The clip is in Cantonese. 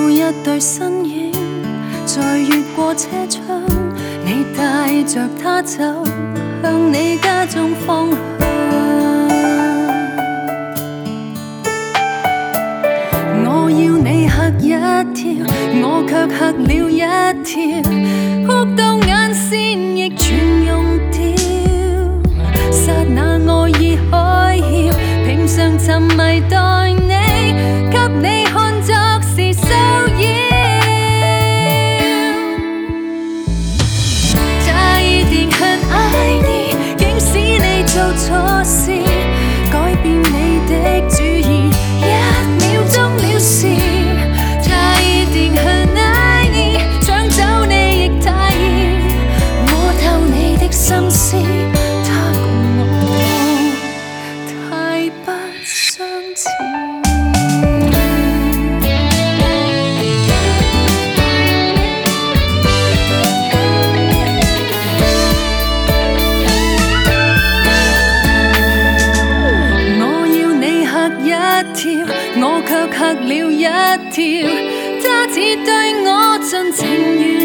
到一對身影，再越過車窗，你帶着他走向你家中方向。我要你嚇一跳，我卻嚇了一跳，哭到眼線亦全溶掉。剎那愛意開竅，平常沉迷待你，給你看作是騷擾。他一定很愛你，竟使你做錯事，改變你的主意，一秒鐘了事。他一定很愛你，搶走你亦太易，摸透你的心思。我卻嚇了一跳，他只對我盡情如